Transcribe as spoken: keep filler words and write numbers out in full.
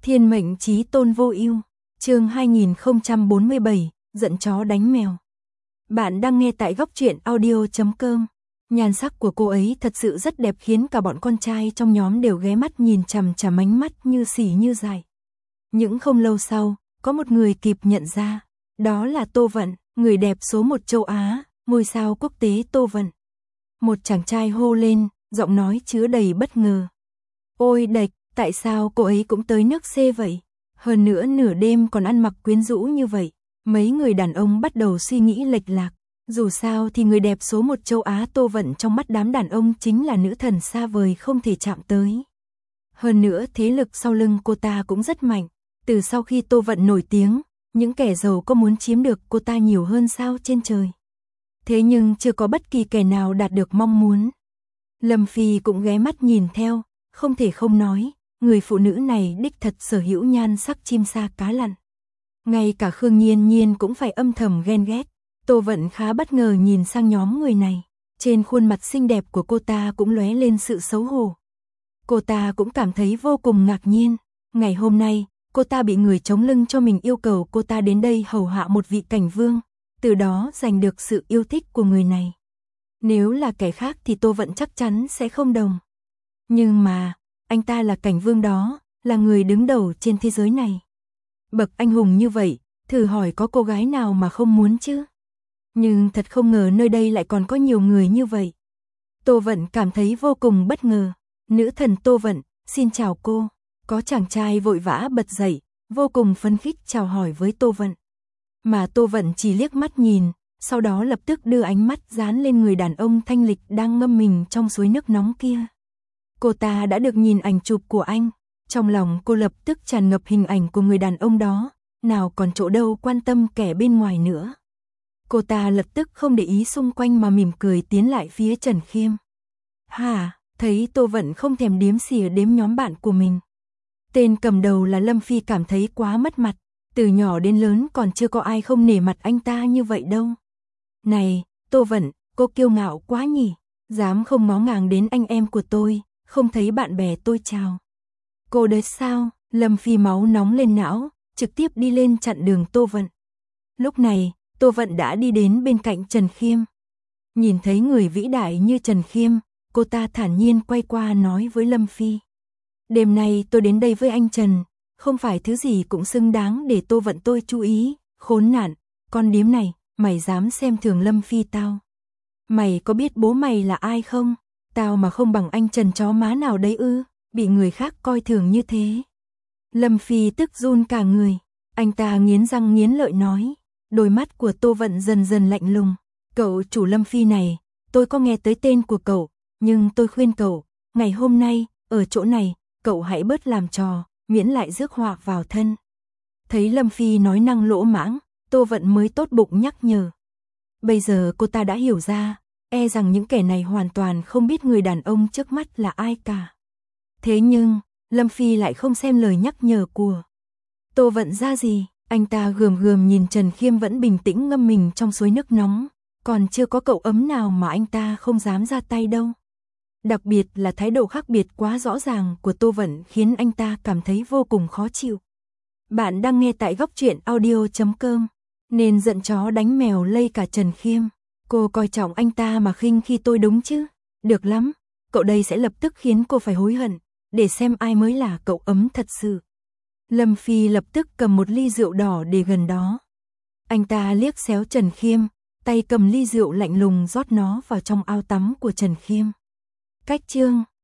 Thiên mệnh chí tôn vô ưu, chương hai nghìn không trăm bốn mươi bảy, giận chó đánh mèo. Bạn đang nghe tại góc truyện audio chấm com. Nhan sắc của cô ấy thật sự rất đẹp khiến cả bọn con trai trong nhóm đều ghé mắt nhìn chằm chằm, ánh mắt như xỉ như dài. Những không lâu sau, có một người kịp nhận ra, đó là Tô Vận, người đẹp số một châu Á, ngôi sao quốc tế Tô Vận. Một chàng trai hô lên, giọng nói chứa đầy bất ngờ. Ôi đệch, tại sao cô ấy cũng tới nước C vậy? Hơn nữa nửa đêm còn ăn mặc quyến rũ như vậy. Mấy người đàn ông bắt đầu suy nghĩ lệch lạc. Dù sao thì người đẹp số một châu Á Tô Vận trong mắt đám đàn ông chính là nữ thần xa vời không thể chạm tới. Hơn nữa thế lực sau lưng cô ta cũng rất mạnh. Từ sau khi Tô Vận nổi tiếng, những kẻ giàu có muốn chiếm được cô ta nhiều hơn sao trên trời. Thế nhưng chưa có bất kỳ kẻ nào đạt được mong muốn. Lâm Phi cũng ghé mắt nhìn theo, không thể không nói, người phụ nữ này đích thật sở hữu nhan sắc chim sa cá lặn. Ngay cả Khương Nhiên Nhiên cũng phải âm thầm ghen ghét. Tô Vận khá bất ngờ nhìn sang nhóm người này, trên khuôn mặt xinh đẹp của cô ta cũng lóe lên sự xấu hổ. Cô ta cũng cảm thấy vô cùng ngạc nhiên, ngày hôm nay, cô ta bị người chống lưng cho mình yêu cầu cô ta đến đây hầu hạ một vị cảnh vương, từ đó giành được sự yêu thích của người này. Nếu là kẻ khác thì Tô Vận chắc chắn sẽ không đồng. Nhưng mà, anh ta là cảnh vương đó, là người đứng đầu trên thế giới này. Bậc anh hùng như vậy, thử hỏi có cô gái nào mà không muốn chứ? Nhưng thật không ngờ nơi đây lại còn có nhiều người như vậy. Tô Vận cảm thấy vô cùng bất ngờ. Nữ thần Tô Vận, xin chào cô. Có chàng trai vội vã bật dậy, vô cùng phấn khích chào hỏi với Tô Vận. Mà Tô Vận chỉ liếc mắt nhìn, sau đó lập tức đưa ánh mắt dán lên người đàn ông thanh lịch đang ngâm mình trong suối nước nóng kia. Cô ta đã được nhìn ảnh chụp của anh, trong lòng cô lập tức tràn ngập hình ảnh của người đàn ông đó, nào còn chỗ đâu quan tâm kẻ bên ngoài nữa. Cô ta lập tức không để ý xung quanh mà mỉm cười tiến lại phía Trần Khiêm. Hà, thấy Tô Vận không thèm điếm xỉa đếm nhóm bạn của mình. Tên cầm đầu là Lâm Phi cảm thấy quá mất mặt, từ nhỏ đến lớn còn chưa có ai không nể mặt anh ta như vậy đâu. Này, Tô Vận, cô kiêu ngạo quá nhỉ, dám không ngó ngàng đến anh em của tôi, không thấy bạn bè tôi chào. Cô đấy sao? Lâm Phi máu nóng lên não, trực tiếp đi lên chặn đường Tô Vận. Lúc này, Tô Vận đã đi đến bên cạnh Trần Khiêm. Nhìn thấy người vĩ đại như Trần Khiêm, cô ta thản nhiên quay qua nói với Lâm Phi. Đêm nay tôi đến đây với anh Trần, không phải thứ gì cũng xứng đáng để Tô Vận tôi chú ý, khốn nạn, con điếm này, mày dám xem thường Lâm Phi tao. Mày có biết bố mày là ai không? Tao mà không bằng anh Trần chó má nào đấy ư, bị người khác coi thường như thế. Lâm Phi tức run cả người, anh ta nghiến răng nghiến lợi nói, đôi mắt của Tô Vận dần dần lạnh lùng. Cậu chủ Lâm Phi này, tôi có nghe tới tên của cậu, nhưng tôi khuyên cậu, ngày hôm nay, ở chỗ này, cậu hãy bớt làm trò, miễn lại rước họa vào thân. Thấy Lâm Phi nói năng lỗ mãng, Tô Vận mới tốt bụng nhắc nhở. Bây giờ cô ta đã hiểu ra, e rằng những kẻ này hoàn toàn không biết người đàn ông trước mắt là ai cả. Thế nhưng, Lâm Phi lại không xem lời nhắc nhở của Tô Vận ra gì, anh ta gườm gườm nhìn Trần Khiêm vẫn bình tĩnh ngâm mình trong suối nước nóng, còn chưa có cậu ấm nào mà anh ta không dám ra tay đâu. Đặc biệt là thái độ khác biệt quá rõ ràng của Tô Vận khiến anh ta cảm thấy vô cùng khó chịu. Bạn đang nghe tại góc truyện audio chấm com, nên giận chó đánh mèo lây cả Trần Khiêm. Cô coi trọng anh ta mà khinh khi tôi đúng chứ? Được lắm, cậu đây sẽ lập tức khiến cô phải hối hận, để xem ai mới là cậu ấm thật sự. Lâm Phi lập tức cầm một ly rượu đỏ để gần đó. Anh ta liếc xéo Trần Khiêm, tay cầm ly rượu lạnh lùng rót nó vào trong ao tắm của Trần Khiêm. Cách chương